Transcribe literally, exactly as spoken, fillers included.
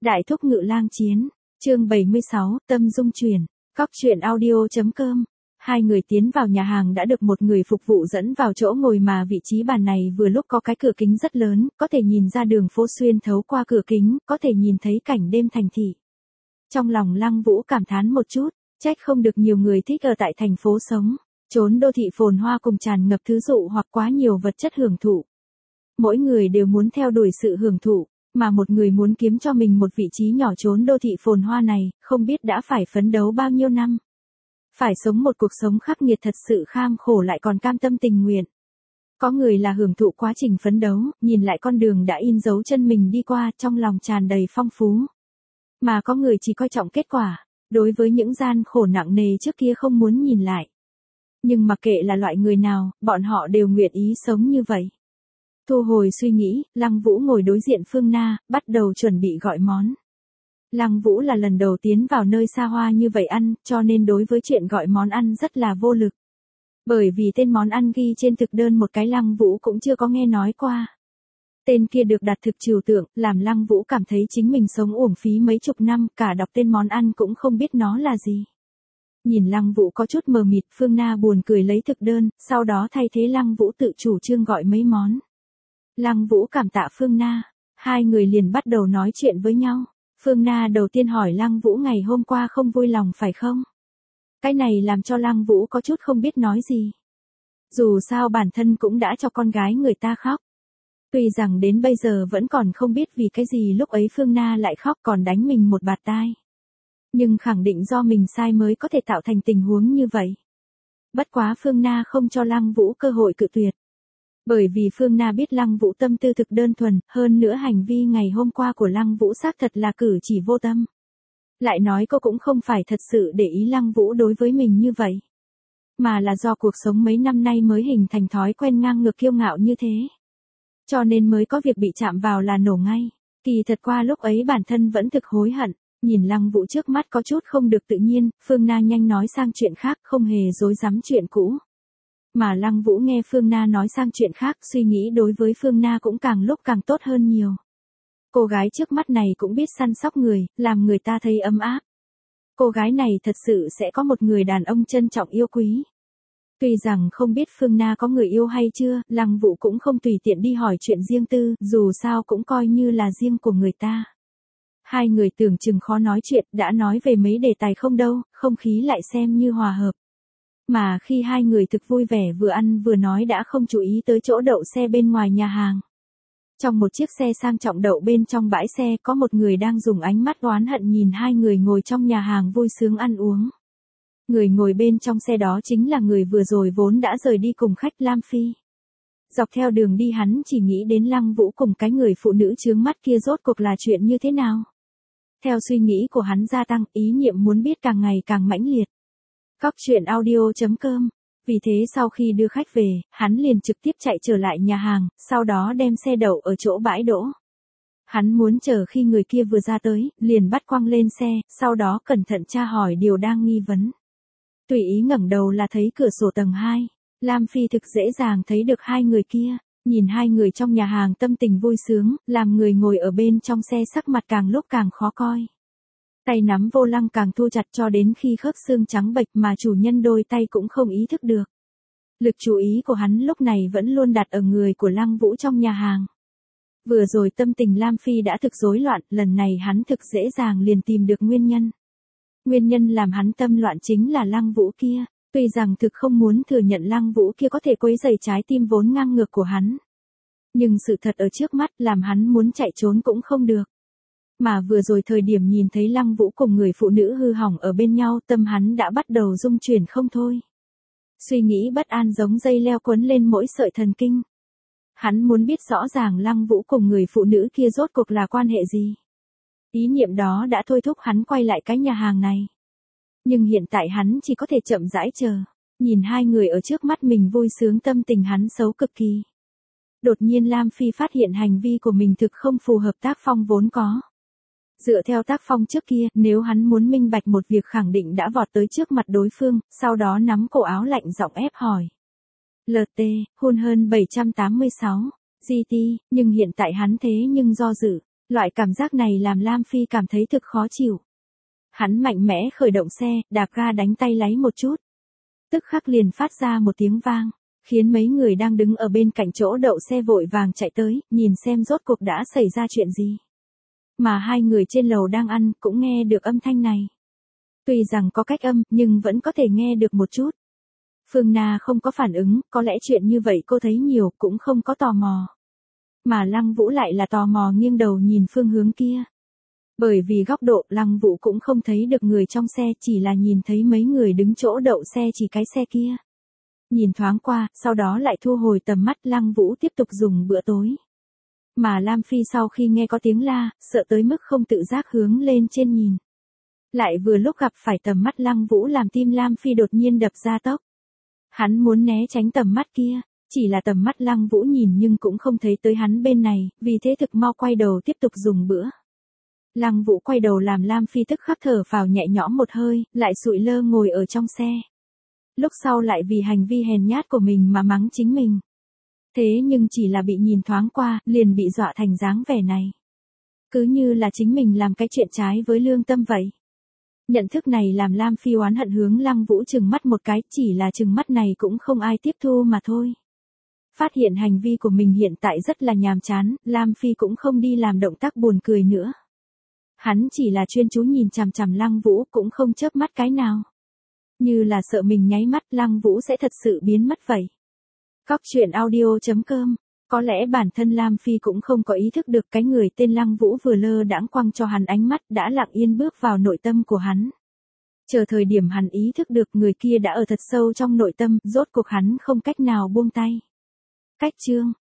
Đại thúc ngự lang chiến, chương bảy mươi sáu, tâm dung chuyển, cóc truyện audio.com. Hai người tiến vào nhà hàng đã được một người phục vụ dẫn vào chỗ ngồi mà vị trí bàn này vừa lúc có cái cửa kính rất lớn, có thể nhìn ra đường phố xuyên thấu qua cửa kính, có thể nhìn thấy cảnh đêm thành thị. Trong lòng Lăng Vũ cảm thán một chút, trách không được nhiều người thích ở tại thành phố sống, trốn đô thị phồn hoa cùng tràn ngập thứ dụ hoặc quá nhiều vật chất hưởng thụ. Mỗi người đều muốn theo đuổi sự hưởng thụ, mà một người muốn kiếm cho mình một vị trí nhỏ trốn đô thị phồn hoa này, không biết đã phải phấn đấu bao nhiêu năm. Phải sống một cuộc sống khắc nghiệt thật sự kham khổ lại còn cam tâm tình nguyện. Có người là hưởng thụ quá trình phấn đấu, nhìn lại con đường đã in dấu chân mình đi qua trong lòng tràn đầy phong phú. Mà có người chỉ coi trọng kết quả, đối với những gian khổ nặng nề trước kia không muốn nhìn lại. Nhưng mặc kệ là loại người nào, bọn họ đều nguyện ý sống như vậy. Thu hồi suy nghĩ, Lăng Vũ ngồi đối diện Phương Na, bắt đầu chuẩn bị gọi món. Lăng Vũ là lần đầu tiến vào nơi xa hoa như vậy ăn, cho nên đối với chuyện gọi món ăn rất là vô lực. Bởi vì tên món ăn ghi trên thực đơn một cái Lăng Vũ cũng chưa có nghe nói qua. Tên kia được đặt thực trừu tượng, làm Lăng Vũ cảm thấy chính mình sống uổng phí mấy chục năm, cả đọc tên món ăn cũng không biết nó là gì. Nhìn Lăng Vũ có chút mờ mịt, Phương Na buồn cười lấy thực đơn, sau đó thay thế Lăng Vũ tự chủ trương gọi mấy món. Lăng Vũ cảm tạ Phương Na, hai người liền bắt đầu nói chuyện với nhau. Phương Na đầu tiên hỏi Lăng Vũ ngày hôm qua không vui lòng phải không? Cái này làm cho Lăng Vũ có chút không biết nói gì. Dù sao bản thân cũng đã cho con gái người ta khóc. Tuy rằng đến bây giờ vẫn còn không biết vì cái gì lúc ấy Phương Na lại khóc còn đánh mình một bạt tai. Nhưng khẳng định do mình sai mới có thể tạo thành tình huống như vậy. Bất quá Phương Na không cho Lăng Vũ cơ hội cự tuyệt. Bởi vì Phương Na biết Lăng Vũ tâm tư thực đơn thuần, hơn nữa hành vi ngày hôm qua của Lăng Vũ xác thật là cử chỉ vô tâm. Lại nói cô cũng không phải thật sự để ý Lăng Vũ đối với mình như vậy. Mà là do cuộc sống mấy năm nay mới hình thành thói quen ngang ngược kiêu ngạo như thế. Cho nên mới có việc bị chạm vào là nổ ngay. Kỳ thật qua lúc ấy bản thân vẫn thực hối hận. Nhìn Lăng Vũ trước mắt có chút không được tự nhiên, Phương Na nhanh nói sang chuyện khác, không hề dối dám chuyện cũ. Mà Lăng Vũ nghe Phương Na nói sang chuyện khác, suy nghĩ đối với Phương Na cũng càng lúc càng tốt hơn nhiều. Cô gái trước mắt này cũng biết săn sóc người, làm người ta thấy ấm áp. Cô gái này thật sự sẽ có một người đàn ông trân trọng yêu quý. Tuy rằng không biết Phương Na có người yêu hay chưa, Lăng Vũ cũng không tùy tiện đi hỏi chuyện riêng tư, dù sao cũng coi như là riêng của người ta. Hai người tưởng chừng khó nói chuyện, đã nói về mấy đề tài không đâu, không khí lại xem như hòa hợp. Mà khi hai người thực vui vẻ vừa ăn vừa nói đã không chú ý tới chỗ đậu xe bên ngoài nhà hàng. Trong một chiếc xe sang trọng đậu bên trong bãi xe có một người đang dùng ánh mắt oán hận nhìn hai người ngồi trong nhà hàng vui sướng ăn uống. Người ngồi bên trong xe đó chính là người vừa rồi vốn đã rời đi cùng khách Lam Phi. Dọc theo đường đi hắn chỉ nghĩ đến Lăng Vũ cùng cái người phụ nữ chướng mắt kia rốt cuộc là chuyện như thế nào. Theo suy nghĩ của hắn gia tăng, ý niệm muốn biết càng ngày càng mãnh liệt. Cóc truyện audio.com. Vì thế sau khi đưa khách về, hắn liền trực tiếp chạy trở lại nhà hàng, sau đó đem xe đậu ở chỗ bãi đỗ. Hắn muốn chờ khi người kia vừa ra tới, liền bắt quăng lên xe, sau đó cẩn thận tra hỏi điều đang nghi vấn. Tùy ý ngẩng đầu là thấy cửa sổ tầng hai. Lam Phi thực dễ dàng thấy được hai người kia, nhìn hai người trong nhà hàng tâm tình vui sướng, làm người ngồi ở bên trong xe sắc mặt càng lúc càng khó coi. Tay nắm vô lăng càng thu chặt cho đến khi khớp xương trắng bệch mà chủ nhân đôi tay cũng không ý thức được. Lực chú ý của hắn lúc này vẫn luôn đặt ở người của Lăng Vũ trong nhà hàng. Vừa rồi tâm tình Lam Phi đã thực rối loạn, lần này hắn thực dễ dàng liền tìm được nguyên nhân. Nguyên nhân làm hắn tâm loạn chính là Lăng Vũ kia, tuy rằng thực không muốn thừa nhận Lăng Vũ kia có thể quấy rầy trái tim vốn ngang ngược của hắn. Nhưng sự thật ở trước mắt làm hắn muốn chạy trốn cũng không được. Mà vừa rồi thời điểm nhìn thấy Lăng Vũ cùng người phụ nữ hư hỏng ở bên nhau, tâm hắn đã bắt đầu rung chuyển không thôi. Suy nghĩ bất an giống dây leo quấn lên mỗi sợi thần kinh. Hắn muốn biết rõ ràng Lăng Vũ cùng người phụ nữ kia rốt cuộc là quan hệ gì. Ý niệm đó đã thôi thúc hắn quay lại cái nhà hàng này. Nhưng hiện tại hắn chỉ có thể chậm rãi chờ, nhìn hai người ở trước mắt mình vui sướng tâm tình hắn xấu cực kỳ. Đột nhiên Lam Phi phát hiện hành vi của mình thực không phù hợp tác phong vốn có. Dựa theo tác phong trước kia, nếu hắn muốn minh bạch một việc khẳng định đã vọt tới trước mặt đối phương, sau đó nắm cổ áo lạnh giọng ép hỏi. lờ tê, hôn hơn bảy trăm tám mươi sáu, giê tê, nhưng hiện tại hắn thế nhưng do dự, Loại cảm giác này làm Lam Phi cảm thấy thực khó chịu. Hắn mạnh mẽ khởi động xe, đạp ga đánh tay lái một chút. Tức khắc liền phát ra một tiếng vang, khiến mấy người đang đứng ở bên cạnh chỗ đậu xe vội vàng chạy tới, nhìn xem rốt cuộc đã xảy ra chuyện gì. Mà hai người trên lầu đang ăn cũng nghe được âm thanh này. Tuy rằng có cách âm, nhưng vẫn có thể nghe được một chút. Phương Na không có phản ứng, có lẽ chuyện như vậy cô thấy nhiều, cũng không có tò mò. Mà Lăng Vũ lại là tò mò nghiêng đầu nhìn phương hướng kia. Bởi vì góc độ Lăng Vũ cũng không thấy được người trong xe, chỉ là nhìn thấy mấy người đứng chỗ đậu xe chỉ cái xe kia. Nhìn thoáng qua, sau đó lại thu hồi tầm mắt, Lăng Vũ tiếp tục dùng bữa tối. Mà Lam Phi sau khi nghe có tiếng la, sợ tới mức không tự giác hướng lên trên nhìn. Lại vừa lúc gặp phải tầm mắt Lăng Vũ làm tim Lam Phi đột nhiên đập ra tốc. Hắn muốn né tránh tầm mắt kia, chỉ là tầm mắt Lăng Vũ nhìn nhưng cũng không thấy tới hắn bên này, vì thế thực mau quay đầu tiếp tục dùng bữa. Lăng Vũ quay đầu làm Lam Phi tức khắc thở phào nhẹ nhõm một hơi, lại sụi lơ ngồi ở trong xe. Lúc sau lại vì hành vi hèn nhát của mình mà mắng chính mình. Thế nhưng chỉ là bị nhìn thoáng qua, liền bị dọa thành dáng vẻ này. Cứ như là chính mình làm cái chuyện trái với lương tâm vậy. Nhận thức này làm Lam Phi oán hận hướng Lăng Vũ trừng mắt một cái, chỉ là trừng mắt này cũng không ai tiếp thu mà thôi. Phát hiện hành vi của mình hiện tại rất là nhàm chán, Lam Phi cũng không đi làm động tác buồn cười nữa. Hắn chỉ là chuyên chú nhìn chằm chằm Lăng Vũ, cũng không chớp mắt cái nào. Như là sợ mình nháy mắt Lăng Vũ sẽ thật sự biến mất vậy. Cóc truyện audio chấm com. Có lẽ bản thân Lam Phi cũng không có ý thức được cái người tên Lăng Vũ vừa lơ đãng quăng cho hắn ánh mắt đã lặng yên bước vào nội tâm của hắn. Chờ thời điểm hắn ý thức được người kia đã ở thật sâu trong nội tâm, rốt cuộc hắn không cách nào buông tay. Cách chương